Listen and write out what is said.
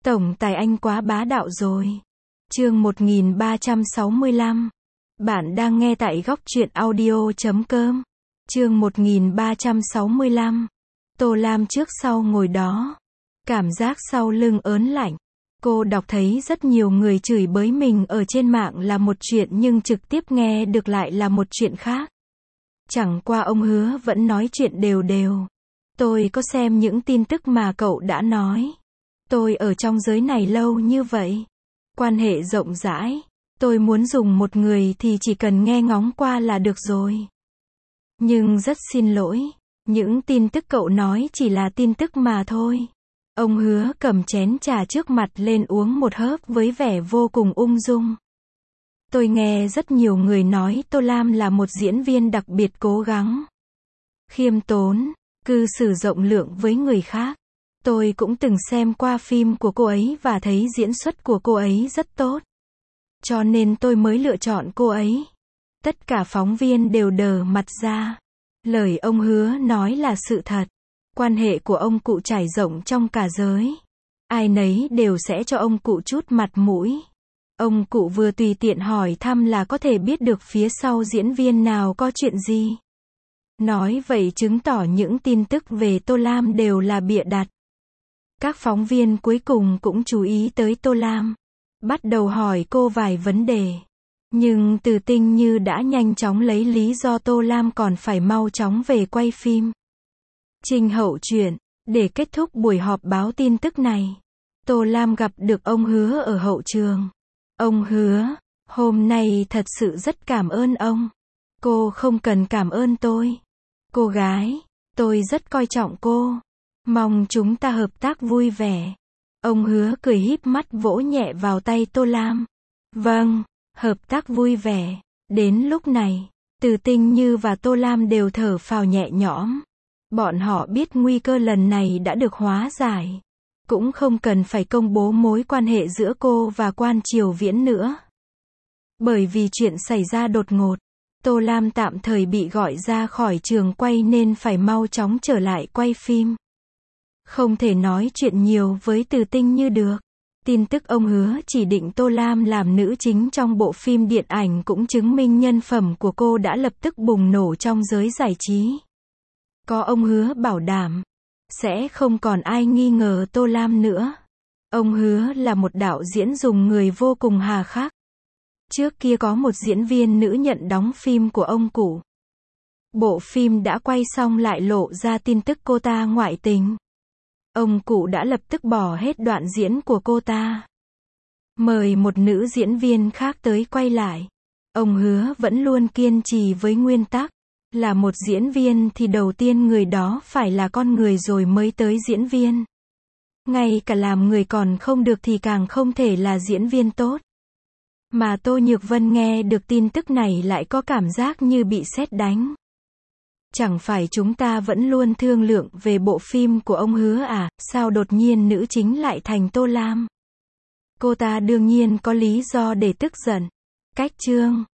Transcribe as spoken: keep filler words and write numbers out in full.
Tổng tài anh quá bá đạo rồi. Chương một nghìn ba trăm sáu mươi lăm. Bạn đang nghe tại góc truyện audio chấm com. Chương một nghìn ba trăm sáu mươi lăm. Tô Lam trước sau ngồi đó. Cảm giác sau lưng ớn lạnh. Cô đọc thấy rất nhiều người chửi bới mình ở trên mạng là một chuyện nhưng trực tiếp nghe được lại là một chuyện khác. Chẳng qua ông Hứa vẫn nói chuyện đều đều. Tôi có xem những tin tức mà cậu đã nói. Tôi ở trong giới này lâu như vậy. Quan hệ rộng rãi. Tôi muốn dùng một người thì chỉ cần nghe ngóng qua là được rồi. Nhưng rất xin lỗi. Những tin tức cậu nói chỉ là tin tức mà thôi. Ông Hứa cầm chén trà trước mặt lên uống một hớp với vẻ vô cùng ung dung. Tôi nghe rất nhiều người nói Tô Lam là một diễn viên đặc biệt cố gắng, khiêm tốn, cư xử rộng lượng với người khác. Tôi cũng từng xem qua phim của cô ấy và thấy diễn xuất của cô ấy rất tốt. Cho nên tôi mới lựa chọn cô ấy. Tất cả phóng viên đều đờ mặt ra. Lời ông Hứa nói là sự thật. Quan hệ của ông cụ trải rộng trong cả giới. Ai nấy đều sẽ cho ông cụ chút mặt mũi. Ông cụ vừa tùy tiện hỏi thăm là có thể biết được phía sau diễn viên nào có chuyện gì. Nói vậy chứng tỏ những tin tức về Tô Lam đều là bịa đặt. Các phóng viên cuối cùng cũng chú ý tới Tô Lam. Bắt đầu hỏi cô vài vấn đề. Nhưng Từ Tinh Như đã nhanh chóng lấy lý do Tô Lam còn phải mau chóng về quay phim. Trình hậu chuyện. Để kết thúc buổi họp báo tin tức này, Tô Lam gặp được ông Hứa ở hậu trường. Ông Hứa, hôm nay thật sự rất cảm ơn ông. Cô không cần cảm ơn tôi. Cô gái, tôi rất coi trọng cô. Mong chúng ta hợp tác vui vẻ. Ông Hứa cười híp mắt vỗ nhẹ vào tay Tô Lam. Vâng, hợp tác vui vẻ. Đến lúc này, Từ Tinh Như và Tô Lam đều thở phào nhẹ nhõm. Bọn họ biết nguy cơ lần này đã được hóa giải. Cũng không cần phải công bố mối quan hệ giữa cô và Quan Triều Viễn nữa. Bởi vì chuyện xảy ra đột ngột, Tô Lam tạm thời bị gọi ra khỏi trường quay nên phải mau chóng trở lại quay phim. Không thể nói chuyện nhiều với Từ Tinh Như được. Tin tức ông Hứa chỉ định Tô Lam làm nữ chính trong bộ phim điện ảnh cũng chứng minh nhân phẩm của cô đã lập tức bùng nổ trong giới giải trí. Có ông Hứa bảo đảm, sẽ không còn ai nghi ngờ Tô Lam nữa. Ông Hứa là một đạo diễn dùng người vô cùng hà khắc. Trước kia có một diễn viên nữ nhận đóng phim của ông cụ. Bộ phim đã quay xong lại lộ ra tin tức cô ta ngoại tình. Ông cụ đã lập tức bỏ hết đoạn diễn của cô ta. Mời một nữ diễn viên khác tới quay lại. Ông Hứa vẫn luôn kiên trì với nguyên tắc. Là một diễn viên thì đầu tiên người đó phải là con người rồi mới tới diễn viên. Ngay cả làm người còn không được thì càng không thể là diễn viên tốt. Mà Tô Nhược Vân nghe được tin tức này lại có cảm giác như bị sét đánh. Chẳng phải chúng ta vẫn luôn thương lượng về bộ phim của ông Hứa à, sao đột nhiên nữ chính lại thành Tô Lam? Cô ta đương nhiên có lý do để tức giận. Cách chương